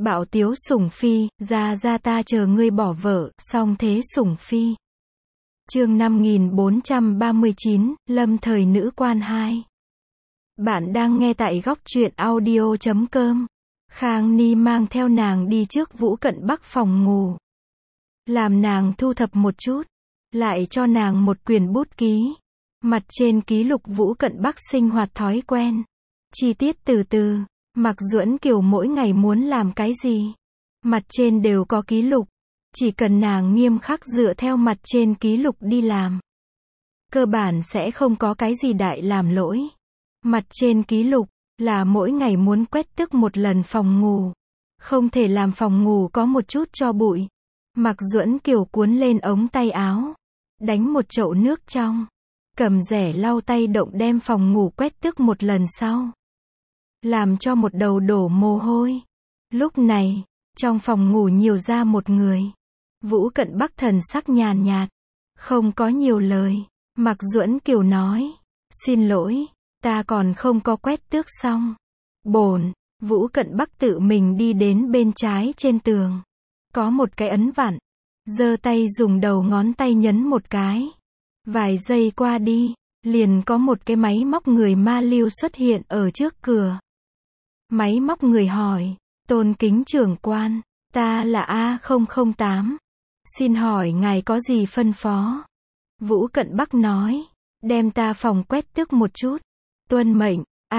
Bạo tiếu sủng phi, ra ta chờ ngươi bỏ vợ, song thế sủng phi. Chương 5439, Lâm thời nữ quan 2. Bạn đang nghe tại góc truyện audio.com. Khang Ni mang theo nàng đi trước Vũ Cận Bắc phòng ngủ. Làm nàng thu thập một chút, lại cho nàng một quyển bút ký. Mặt trên ký lục Vũ Cận Bắc sinh hoạt thói quen. Chi tiết từ từ, Mạc Duẫn Kiều mỗi ngày muốn làm cái gì. Mặt trên đều có ký lục. Chỉ cần nàng nghiêm khắc dựa theo mặt trên ký lục đi làm. Cơ bản sẽ không có cái gì đại làm lỗi. Mặt trên ký lục là mỗi ngày muốn quét tước một lần phòng ngủ. Không thể làm phòng ngủ có một chút tro bụi. Mạc Duẫn Kiều cuốn lên ống tay áo. Đánh một chậu nước trong. Cầm rẻ lau tay động đem phòng ngủ quét tước một lần sau. Làm cho một đầu đổ mồ hôi. Lúc này, trong phòng ngủ nhiều ra một người. Vũ Cận Bắc thần sắc nhàn nhạt. Không có nhiều lời. Mạc Duẫn Kiều nói. Xin lỗi, ta còn không có quét tước xong. Bổn, Vũ Cận Bắc tự mình đi đến bên trái trên tường. Có một cái ấn vặn. Giơ tay dùng đầu ngón tay nhấn một cái. Vài giây qua đi, liền có một cái máy móc người ma lưu xuất hiện ở trước cửa. Máy móc người hỏi, tôn kính trưởng quan, ta là A008. Xin hỏi ngài có gì phân phó? Vũ Cận Bắc nói, đem ta phòng quét tước một chút. Tuân mệnh,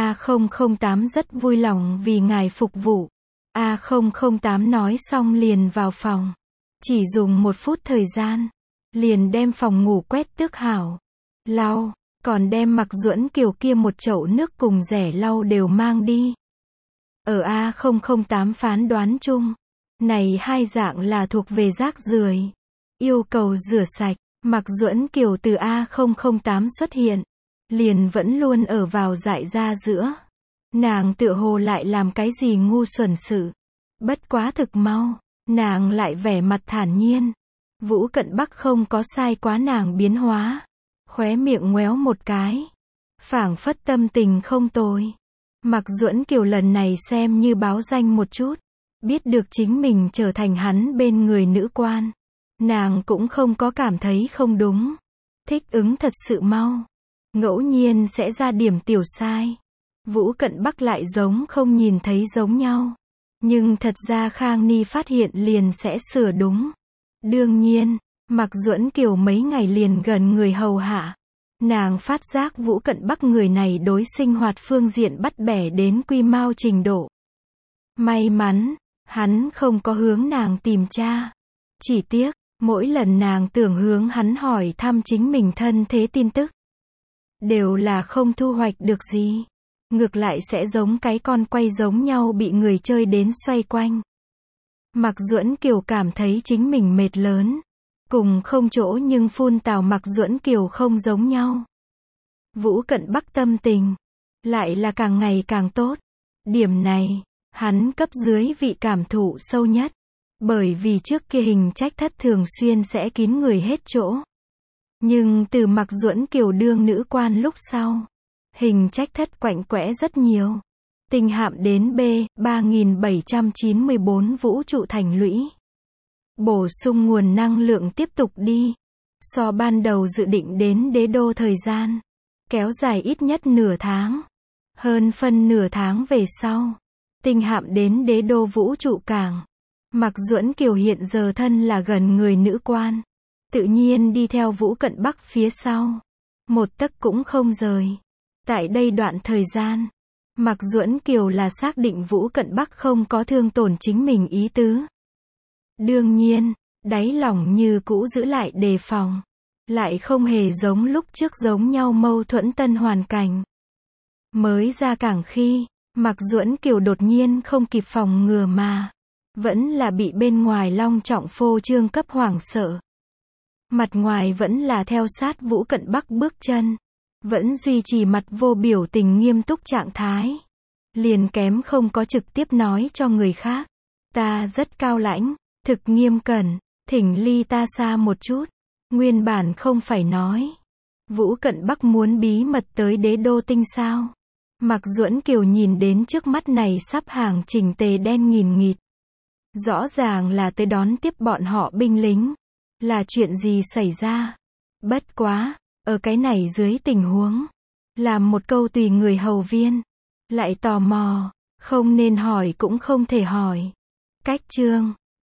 A008 rất vui lòng vì ngài phục vụ. A008 nói xong liền vào phòng. Chỉ dùng 1 phút thời gian, liền đem phòng ngủ quét tước hảo. Lau, còn đem Mạc Duẫn Kiều kia một chậu nước cùng rẻ lau đều mang đi. Ở A008 phán đoán chung, này hai dạng là thuộc về rác rưởi. Yêu cầu rửa sạch. Mạc Duẫn Kiều từ A008 xuất hiện, liền vẫn luôn ở vào dại ra giữa. Nàng tựa hồ lại làm cái gì ngu xuẩn sự. Bất quá thực mau, nàng lại vẻ mặt thản nhiên. Vũ Cận Bắc không có sai quá nàng biến hóa. Khóe miệng ngoéo một cái. Phảng phất tâm tình không tồi. Mạc Duẫn Kiều lần này xem như báo danh một chút. Biết được chính mình trở thành hắn bên người nữ quan. Nàng cũng không có cảm thấy không đúng. Thích ứng thật sự mau. Ngẫu nhiên sẽ ra điểm tiểu sai. Vũ Cận Bắc lại giống không nhìn thấy giống nhau. Nhưng thật ra Khang Ni phát hiện liền sẽ sửa đúng. Đương nhiên, Mạc Duẫn Kiều mấy ngày liền gần người hầu hạ. Nàng phát giác Vũ Cận Bắc người này đối sinh hoạt phương diện bắt bẻ đến quy mao trình độ. May mắn, hắn không có hướng nàng tìm tra. Chỉ tiếc, mỗi lần nàng tưởng hướng hắn hỏi thăm chính mình thân thế tin tức. Đều là không thu hoạch được gì. Ngược lại sẽ giống cái con quay giống nhau bị người chơi đến xoay quanh. Mạc Duẫn Kiều cảm thấy chính mình mệt lớn. Cùng không chỗ nhưng phun tào Mạc Duẫn Kiều không giống nhau. Vũ Cận Bắc tâm tình lại là càng ngày càng tốt. Điểm này, hắn cấp dưới vị cảm thụ sâu nhất. Bởi vì trước kia hình trách thất thường xuyên sẽ kín người hết chỗ. Nhưng từ Mạc Duẫn Kiều đương nữ quan lúc sau, hình trách thất quạnh quẽ rất nhiều. Tinh hạm đến B, 3794 vũ trụ thành lũy. Bổ sung nguồn năng lượng tiếp tục đi. So ban đầu dự định đến đế đô thời gian. Kéo dài ít nhất nửa tháng. Hơn phân nửa tháng về sau. Tinh hạm đến đế đô vũ trụ cảng. Mạc Duẫn Kiều hiện giờ thân là gần người nữ quan. Tự nhiên đi theo Vũ Cận Bắc phía sau. Một tấc cũng không rời. Tại đây đoạn thời gian, Mạc Duẫn Kiều là xác định Vũ Cận Bắc không có thương tổn chính mình ý tứ. Đương nhiên, đáy lòng như cũ giữ lại đề phòng. Lại không hề giống lúc trước giống nhau mâu thuẫn tân hoàn cảnh. Mới ra cảng khi, Mạc Duẫn Kiều đột nhiên không kịp phòng ngừa mà. Vẫn là bị bên ngoài long trọng phô trương cấp hoảng sợ. Mặt ngoài vẫn là theo sát Vũ Cận Bắc bước chân. Vẫn duy trì mặt vô biểu tình nghiêm túc trạng thái. Liền kém không có trực tiếp nói cho người khác. Ta rất cao lãnh, thực nghiêm cẩn, thỉnh ly ta xa một chút. Nguyên bản không phải nói. Vũ Cận Bắc muốn bí mật tới đế đô tinh sao. Mạc Duẫn Kiều nhìn đến trước mắt này sắp hàng chỉnh tề đen nghìn nghịt. Rõ ràng là tới đón tiếp bọn họ binh lính. Là chuyện gì xảy ra? Bất quá, ở cái này dưới tình huống, làm một câu tùy người hầu viên, lại tò mò, không nên hỏi cũng không thể hỏi. Cách chương